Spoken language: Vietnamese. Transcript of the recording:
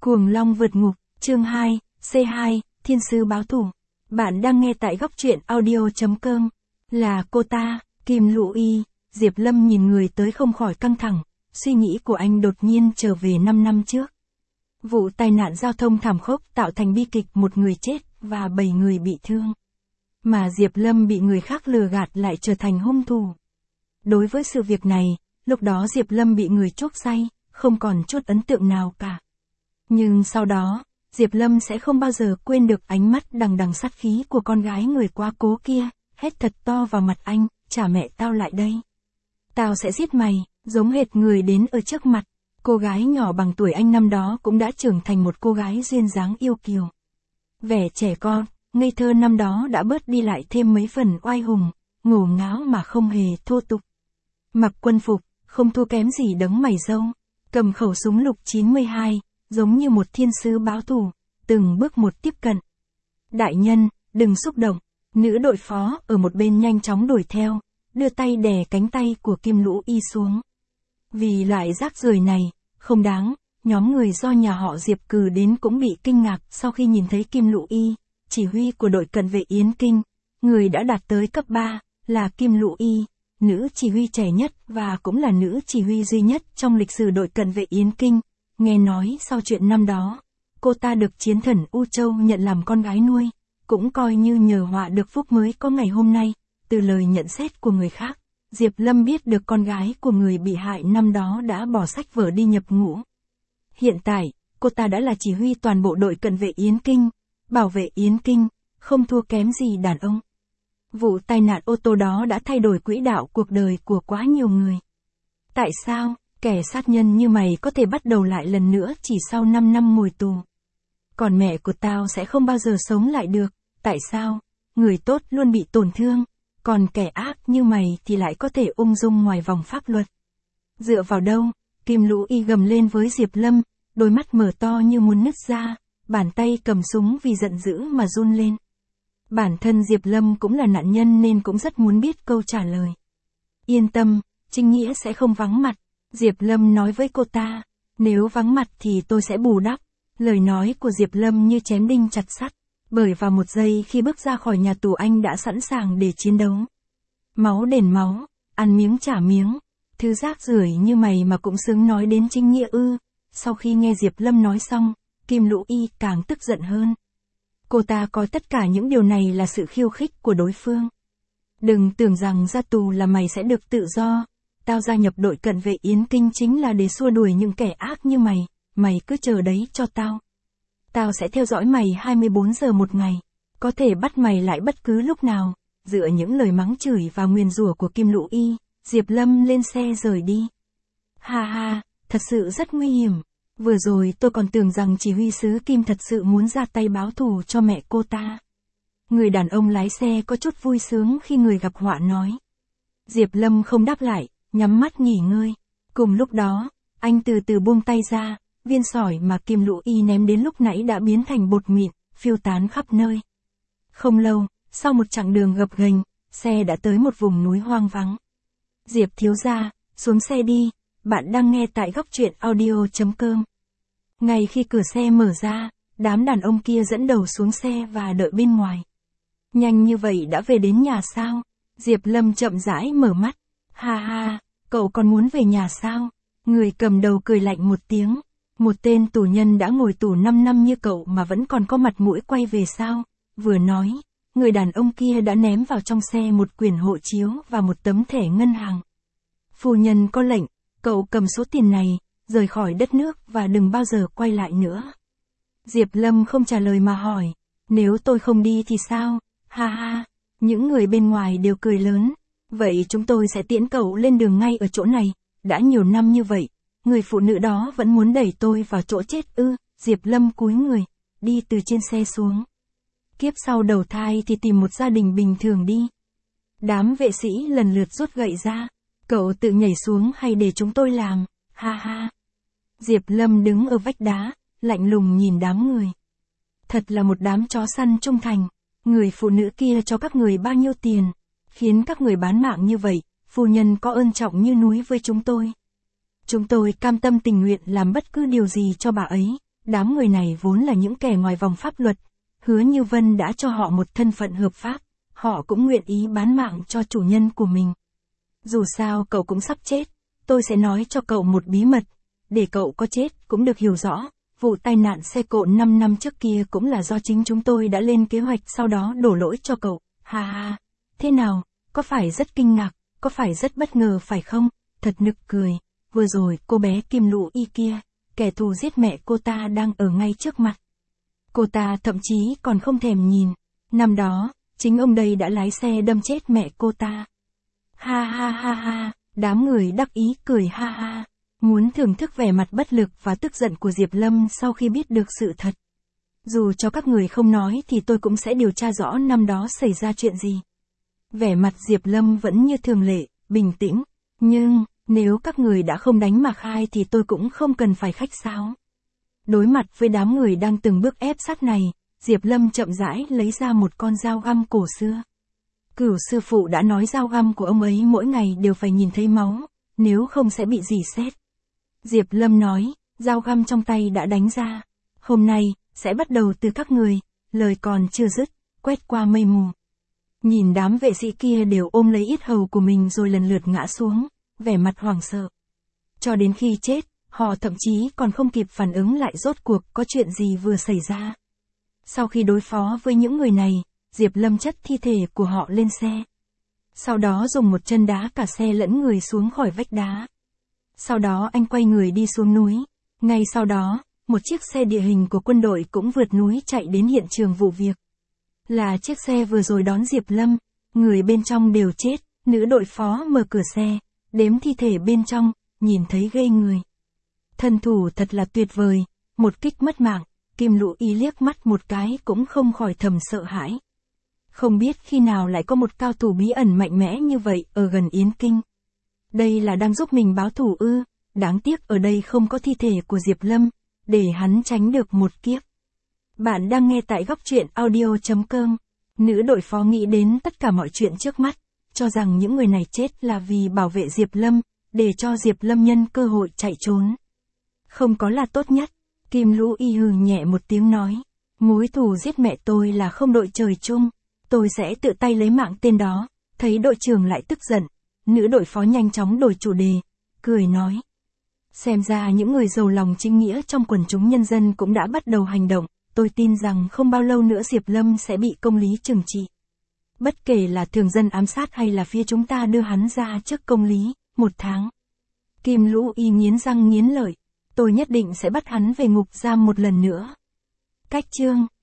Cuồng Long vượt ngục, chương 2, C2, Thiên Sứ báo thù. Bạn đang nghe tại góc truyện audio.com. Là cô ta, Kim Lũ Y. Diệp Lâm nhìn người tới không khỏi căng thẳng, suy nghĩ của anh đột nhiên trở về 5 năm trước. Vụ tai nạn giao thông thảm khốc tạo thành bi kịch, một người chết và 7 người bị thương. Mà Diệp Lâm bị người khác lừa gạt lại trở thành hung thủ. Đối với sự việc này, lúc đó Diệp Lâm bị người chuốc say, không còn chút ấn tượng nào cả. Nhưng sau đó, Diệp Lâm sẽ không bao giờ quên được ánh mắt đằng đằng sát khí của con gái người quá cố kia, hét thật to vào mặt anh, trả mẹ tao lại đây. Tao sẽ giết mày, giống hệt người đến ở trước mặt. Cô gái nhỏ bằng tuổi anh năm đó cũng đã trưởng thành một cô gái duyên dáng yêu kiều. Vẻ trẻ con, ngây thơ năm đó đã bớt đi lại thêm mấy phần oai hùng, ngổ ngáo mà không hề thô tục. Mặc quân phục, không thua kém gì đấng mày râu, cầm khẩu súng lục 92, giống như một thiên sứ báo thù, từng bước một tiếp cận. Đại nhân, đừng xúc động, nữ đội phó ở một bên nhanh chóng đuổi theo, đưa tay đè cánh tay của Kim Lũ Y xuống. Vì loại rác rưởi này, không đáng, nhóm người do nhà họ Diệp cử đến cũng bị kinh ngạc sau khi nhìn thấy Kim Lũ Y, chỉ huy của đội cận vệ Yến Kinh, người đã đạt tới cấp 3, là Kim Lũ Y, nữ chỉ huy trẻ nhất và cũng là nữ chỉ huy duy nhất trong lịch sử đội cận vệ Yến Kinh. Nghe nói sau chuyện năm đó, cô ta được chiến thần U Châu nhận làm con gái nuôi, cũng coi như nhờ họa được phúc mới có ngày hôm nay. Từ lời nhận xét của người khác, Diệp Lâm biết được con gái của người bị hại năm đó đã bỏ sách vở đi nhập ngũ. Hiện tại, cô ta đã là chỉ huy toàn bộ đội cận vệ Yến Kinh, bảo vệ Yến Kinh, không thua kém gì đàn ông. Vụ tai nạn ô tô đó đã thay đổi quỹ đạo cuộc đời của quá nhiều người. Tại sao, kẻ sát nhân như mày có thể bắt đầu lại lần nữa chỉ sau 5 năm ngồi tù? Còn mẹ của tao sẽ không bao giờ sống lại được, tại sao, người tốt luôn bị tổn thương, còn kẻ ác như mày thì lại có thể ung dung ngoài vòng pháp luật? Dựa vào đâu? Kim Lũ Y gầm lên với Diệp Lâm, đôi mắt mở to như muốn nứt ra, bàn tay cầm súng vì giận dữ mà run lên. Bản thân Diệp Lâm cũng là nạn nhân nên cũng rất muốn biết câu trả lời. Yên tâm, Trinh Nghĩa sẽ không vắng mặt, Diệp Lâm nói với cô ta, nếu vắng mặt thì tôi sẽ bù đắp. Lời nói của Diệp Lâm như chém đinh chặt sắt, bởi vào một giây khi bước ra khỏi nhà tù anh đã sẵn sàng để chiến đấu. Máu đền máu, ăn miếng trả miếng, thứ rác rưởi như mày mà cũng xứng nói đến Trinh Nghĩa ư? Sau khi nghe Diệp Lâm nói xong, Kim Lũ Y càng tức giận hơn. Cô ta coi tất cả những điều này là sự khiêu khích của đối phương. Đừng tưởng rằng ra tù là mày sẽ được tự do. Tao gia nhập đội cận vệ Yến Kinh chính là để xua đuổi những kẻ ác như mày, mày cứ chờ đấy cho tao. Tao sẽ theo dõi mày 24 giờ một ngày, có thể bắt mày lại bất cứ lúc nào. Dựa những lời mắng chửi và nguyền rủa của Kim Lũ Y, Diệp Lâm lên xe rời đi. Ha ha, thật sự rất nguy hiểm. Vừa rồi tôi còn tưởng rằng chỉ huy sứ Kim thật sự muốn ra tay báo thù cho mẹ cô ta. Người đàn ông lái xe có chút vui sướng khi người gặp họa nói. Diệp Lâm không đáp lại, nhắm mắt nghỉ ngơi. Cùng lúc đó, anh từ từ buông tay ra, viên sỏi mà Kim Lũ Y ném đến lúc nãy đã biến thành bột mịn, phiêu tán khắp nơi. Không lâu, sau một chặng đường gập ghềnh, xe đã tới một vùng núi hoang vắng. Diệp thiếu gia, xuống xe đi, bạn đang nghe tại góc truyện audio.com. Ngay khi cửa xe mở ra, đám đàn ông kia dẫn đầu xuống xe và đợi bên ngoài. Nhanh như vậy đã về đến nhà sao? Diệp Lâm chậm rãi mở mắt. Ha ha, cậu còn muốn về nhà sao? Người cầm đầu cười lạnh một tiếng. Một tên tù nhân đã ngồi tù 5 năm như cậu mà vẫn còn có mặt mũi quay về sao? Vừa nói, người đàn ông kia đã ném vào trong xe một quyển hộ chiếu và một tấm thẻ ngân hàng. Phu nhân có lệnh, cậu cầm số tiền này, rời khỏi đất nước và đừng bao giờ quay lại nữa. Diệp Lâm không trả lời mà hỏi, nếu tôi không đi thì sao? Ha ha, những người bên ngoài đều cười lớn. Vậy chúng tôi sẽ tiễn cậu lên đường ngay ở chỗ này. Đã nhiều năm như vậy, người phụ nữ đó vẫn muốn đẩy tôi vào chỗ chết ư? Diệp Lâm cúi người, đi từ trên xe xuống. Kiếp sau đầu thai thì tìm một gia đình bình thường đi. Đám vệ sĩ lần lượt rút gậy ra. Cậu tự nhảy xuống hay để chúng tôi làm? Ha ha. Diệp Lâm đứng ở vách đá, lạnh lùng nhìn đám người. Thật là một đám chó săn trung thành. Người phụ nữ kia cho các người bao nhiêu tiền, khiến các người bán mạng như vậy? Phu nhân có ơn trọng như núi với chúng tôi. Chúng tôi cam tâm tình nguyện làm bất cứ điều gì cho bà ấy. Đám người này vốn là những kẻ ngoài vòng pháp luật, Hứa Như Vân đã cho họ một thân phận hợp pháp, họ cũng nguyện ý bán mạng cho chủ nhân của mình. Dù sao cậu cũng sắp chết, tôi sẽ nói cho cậu một bí mật, để cậu có chết cũng được hiểu rõ, vụ tai nạn xe cộ 5 năm trước kia cũng là do chính chúng tôi đã lên kế hoạch sau đó đổ lỗi cho cậu, ha ha. Thế nào, có phải rất kinh ngạc, có phải rất bất ngờ phải không? Thật nực cười, vừa rồi cô bé Kim Lũ Y kia, kẻ thù giết mẹ cô ta đang ở ngay trước mặt. Cô ta thậm chí còn không thèm nhìn, năm đó, chính ông đây đã lái xe đâm chết mẹ cô ta. Ha ha ha ha, đám người đắc ý cười ha ha, muốn thưởng thức vẻ mặt bất lực và tức giận của Diệp Lâm sau khi biết được sự thật. Dù cho các người không nói thì tôi cũng sẽ điều tra rõ năm đó xảy ra chuyện gì. Vẻ mặt Diệp Lâm vẫn như thường lệ, bình tĩnh, nhưng, nếu các người đã không đánh mà khai thì tôi cũng không cần phải khách sáo. Đối mặt với đám người đang từng bước ép sát này, Diệp Lâm chậm rãi lấy ra một con dao găm cổ xưa. Cửu sư phụ đã nói dao găm của ông ấy mỗi ngày đều phải nhìn thấy máu, nếu không sẽ bị rỉ sét. Diệp Lâm nói, dao găm trong tay đã đánh ra. Hôm nay, sẽ bắt đầu từ các người, lời còn chưa dứt, quét qua mây mù. Nhìn đám vệ sĩ kia đều ôm lấy yết hầu của mình rồi lần lượt ngã xuống, vẻ mặt hoảng sợ. Cho đến khi chết, họ thậm chí còn không kịp phản ứng lại rốt cuộc có chuyện gì vừa xảy ra. Sau khi đối phó với những người này, Diệp Lâm chất thi thể của họ lên xe. Sau đó dùng một chân đá cả xe lẫn người xuống khỏi vách đá. Sau đó anh quay người đi xuống núi. Ngay sau đó, một chiếc xe địa hình của quân đội cũng vượt núi chạy đến hiện trường vụ việc. Là chiếc xe vừa rồi đón Diệp Lâm, người bên trong đều chết, nữ đội phó mở cửa xe, đếm thi thể bên trong, nhìn thấy ghê người. Thân thủ thật là tuyệt vời, một kích mất mạng, Kim Lũ Y liếc mắt một cái cũng không khỏi thầm sợ hãi. Không biết khi nào lại có một cao thủ bí ẩn mạnh mẽ như vậy ở gần Yến Kinh. Đây là đang giúp mình báo thù ư, đáng tiếc ở đây không có thi thể của Diệp Lâm, để hắn tránh được một kiếp. Bạn đang nghe tại góc truyện audio.com. Nữ đội phó nghĩ đến tất cả mọi chuyện trước mắt, cho rằng những người này chết là vì bảo vệ Diệp Lâm, để cho Diệp Lâm nhân cơ hội chạy trốn. Không có là tốt nhất, Kim Lũ Y hừ nhẹ một tiếng nói, mối thù giết mẹ tôi là không đội trời chung, tôi sẽ tự tay lấy mạng tên đó. Thấy đội trưởng lại tức giận, nữ đội phó nhanh chóng đổi chủ đề, cười nói. Xem ra những người giàu lòng chính nghĩa trong quần chúng nhân dân cũng đã bắt đầu hành động, tôi tin rằng không bao lâu nữa Diệp Lâm sẽ bị công lý trừng trị. Bất kể là thường dân ám sát hay là phía chúng ta đưa hắn ra trước công lý, 1 tháng. Kim Lũ Y nghiến răng nghiến lợi, tôi nhất định sẽ bắt hắn về ngục giam một lần nữa. Cách chương